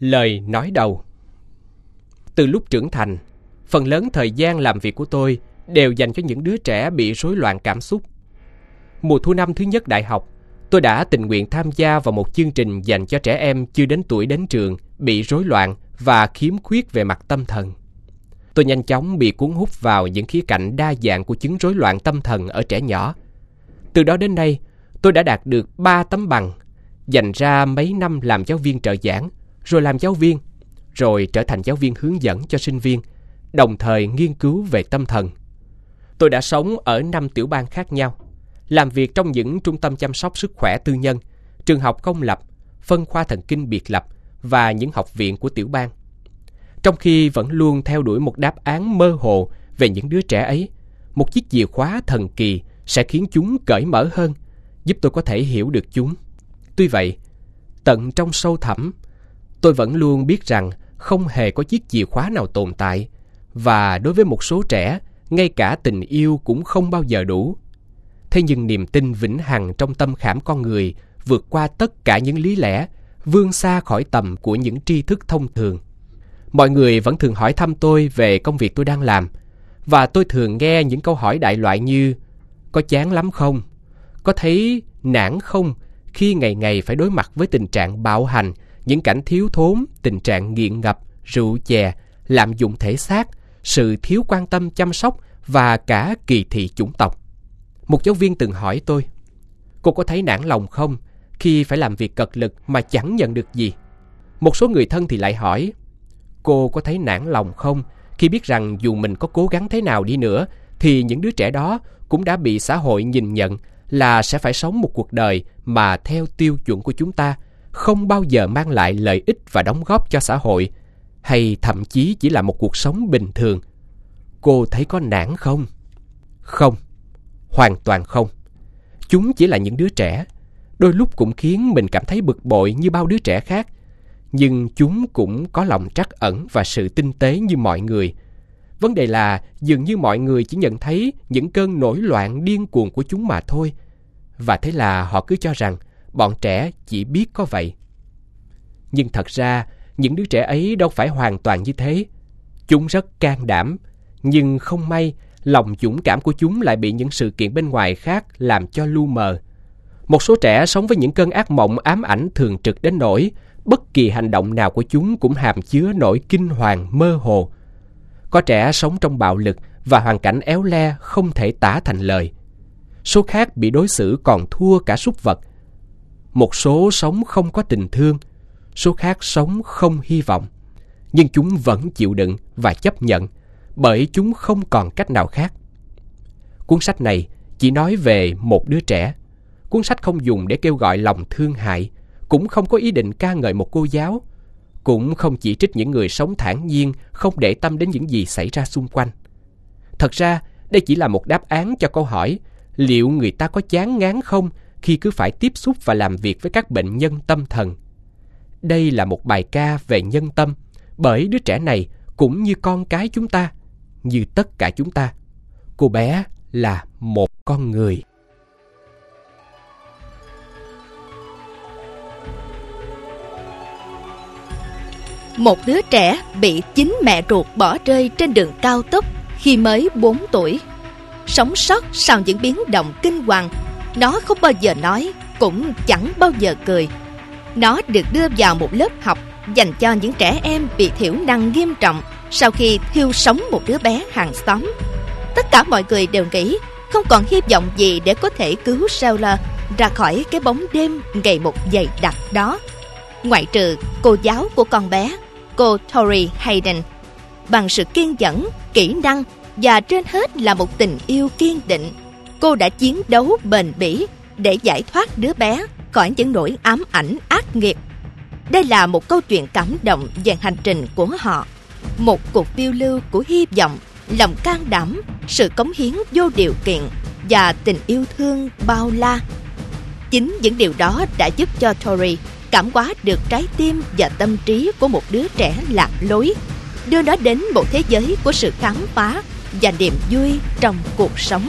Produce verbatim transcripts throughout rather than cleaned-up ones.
Lời nói đầu. Từ lúc trưởng thành, phần lớn thời gian làm việc của tôi đều dành cho những đứa trẻ bị rối loạn cảm xúc. Mùa thu năm thứ nhất đại học, tôi đã tình nguyện tham gia vào một chương trình dành cho trẻ em chưa đến tuổi đến trường, bị rối loạn và khiếm khuyết về mặt tâm thần. Tôi nhanh chóng bị cuốn hút vào những khía cạnh đa dạng của chứng rối loạn tâm thần ở trẻ nhỏ. Từ đó đến nay, tôi đã đạt được ba tấm bằng, dành ra mấy năm làm giáo viên trợ giảng, rồi làm giáo viên, rồi trở thành giáo viên hướng dẫn cho sinh viên, đồng thời nghiên cứu về tâm thần. Tôi đã sống ở năm tiểu bang khác nhau, làm việc trong những trung tâm chăm sóc sức khỏe tư nhân, trường học công lập, phân khoa thần kinh biệt lập và những học viện của tiểu bang. Trong khi vẫn luôn theo đuổi một đáp án mơ hồ về những đứa trẻ ấy, một chiếc chìa khóa thần kỳ sẽ khiến chúng cởi mở hơn, giúp tôi có thể hiểu được chúng. Tuy vậy, tận trong sâu thẳm, tôi vẫn luôn biết rằng không hề có chiếc chìa khóa nào tồn tại, và đối với một số trẻ, ngay cả tình yêu cũng không bao giờ đủ. Thế nhưng niềm tin vĩnh hằng trong tâm khảm con người vượt qua tất cả những lý lẽ, vươn xa khỏi tầm của những tri thức thông thường. Mọi người vẫn thường hỏi thăm tôi về công việc tôi đang làm, và tôi thường nghe những câu hỏi đại loại như: có chán lắm không? Có thấy nản không khi ngày ngày phải đối mặt với tình trạng bạo hành, những cảnh thiếu thốn, tình trạng nghiện ngập, rượu chè, lạm dụng thể xác, sự thiếu quan tâm chăm sóc và cả kỳ thị chủng tộc? Một giáo viên từng hỏi tôi: cô có thấy nản lòng không khi phải làm việc cật lực mà chẳng nhận được gì? Một số người thân thì lại hỏi: cô có thấy nản lòng không khi biết rằng dù mình có cố gắng thế nào đi nữa thì những đứa trẻ đó cũng đã bị xã hội nhìn nhận là sẽ phải sống một cuộc đời mà theo tiêu chuẩn của chúng ta, không bao giờ mang lại lợi ích và đóng góp cho xã hội, hay thậm chí chỉ là một cuộc sống bình thường? Cô thấy có nản không? Không, hoàn toàn không. Chúng chỉ là những đứa trẻ, đôi lúc cũng khiến mình cảm thấy bực bội như bao đứa trẻ khác, nhưng chúng cũng có lòng trắc ẩn và sự tinh tế như mọi người. Vấn đề là dường như mọi người chỉ nhận thấy những cơn nổi loạn điên cuồng của chúng mà thôi, và thế là họ cứ cho rằng bọn trẻ chỉ biết có vậy. Nhưng thật ra, những đứa trẻ ấy đâu phải hoàn toàn như thế. Chúng rất can đảm, nhưng không may, lòng dũng cảm của chúng lại bị những sự kiện bên ngoài khác làm cho lu mờ. Một số trẻ sống với những cơn ác mộng ám ảnh thường trực đến nỗi bất kỳ hành động nào của chúng cũng hàm chứa nỗi kinh hoàng mơ hồ. Có trẻ sống trong bạo lực và hoàn cảnh éo le không thể tả thành lời. Số khác bị đối xử còn thua cả súc vật. Một số sống không có tình thương, số khác sống không hy vọng. Nhưng chúng vẫn chịu đựng và chấp nhận, bởi chúng không còn cách nào khác. Cuốn sách này chỉ nói về một đứa trẻ. Cuốn sách không dùng để kêu gọi lòng thương hại, cũng không có ý định ca ngợi một cô giáo, cũng không chỉ trích những người sống thản nhiên, không để tâm đến những gì xảy ra xung quanh. Thật ra, đây chỉ là một đáp án cho câu hỏi liệu người ta có chán ngán không khi cứ phải tiếp xúc và làm việc với các bệnh nhân tâm thần. Đây là một bài ca về nhân tâm, bởi đứa trẻ này cũng như con cái chúng ta, như tất cả chúng ta. Cô bé là một con người. Một đứa trẻ bị chính mẹ ruột bỏ rơi trên đường cao tốc khi mới bốn tuổi. Sống sót sau những biến động kinh hoàng, nó không bao giờ nói, cũng chẳng bao giờ cười. Nó được đưa vào một lớp học dành cho những trẻ em bị thiểu năng nghiêm trọng sau khi thiêu sống một đứa bé hàng xóm. Tất cả mọi người đều nghĩ không còn hy vọng gì để có thể cứu Sheila ra khỏi cái bóng đêm ngày một dày đặc đó, ngoại trừ cô giáo của con bé, cô Tori Hayden. Bằng sự kiên nhẫn, kỹ năng và trên hết là một tình yêu kiên định, cô đã chiến đấu bền bỉ để giải thoát đứa bé khỏi những nỗi ám ảnh ác nghiệt. Đây là một câu chuyện cảm động về hành trình của họ, một cuộc phiêu lưu của hy vọng, lòng can đảm, sự cống hiến vô điều kiện và tình yêu thương bao la. Chính những điều đó đã giúp cho Tori cảm hóa được trái tim và tâm trí của một đứa trẻ lạc lối, đưa nó đến một thế giới của sự khám phá và niềm vui trong cuộc sống.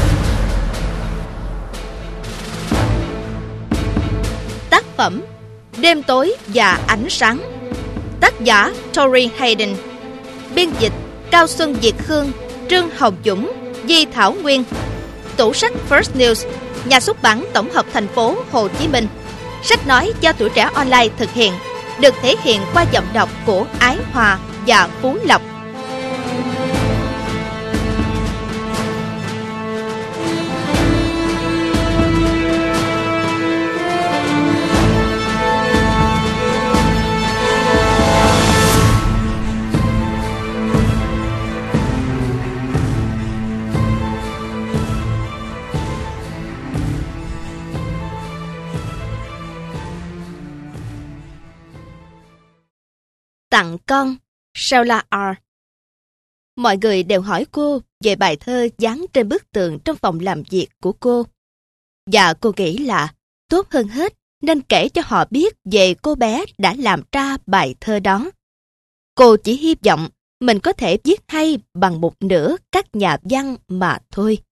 Tác phẩm Đêm tối và ánh sáng. Tác giả Tori Hayden. Biên dịch Cao Xuân Diệt Khương, Trương Hồng Dũng, Di Thảo Nguyên. Tủ sách First News, nhà xuất bản tổng hợp thành phố Hồ Chí Minh. Sách nói do Tuổi Trẻ Online thực hiện, được thể hiện qua giọng đọc của Ái Hòa và Phú Lộc. Tặng con, Sheila R. Mọi người đều hỏi cô về bài thơ dán trên bức tường trong phòng làm việc của cô. Và cô nghĩ là tốt hơn hết nên kể cho họ biết về cô bé đã làm ra bài thơ đó. Cô chỉ hy vọng mình có thể viết hay bằng một nửa các nhà văn mà thôi.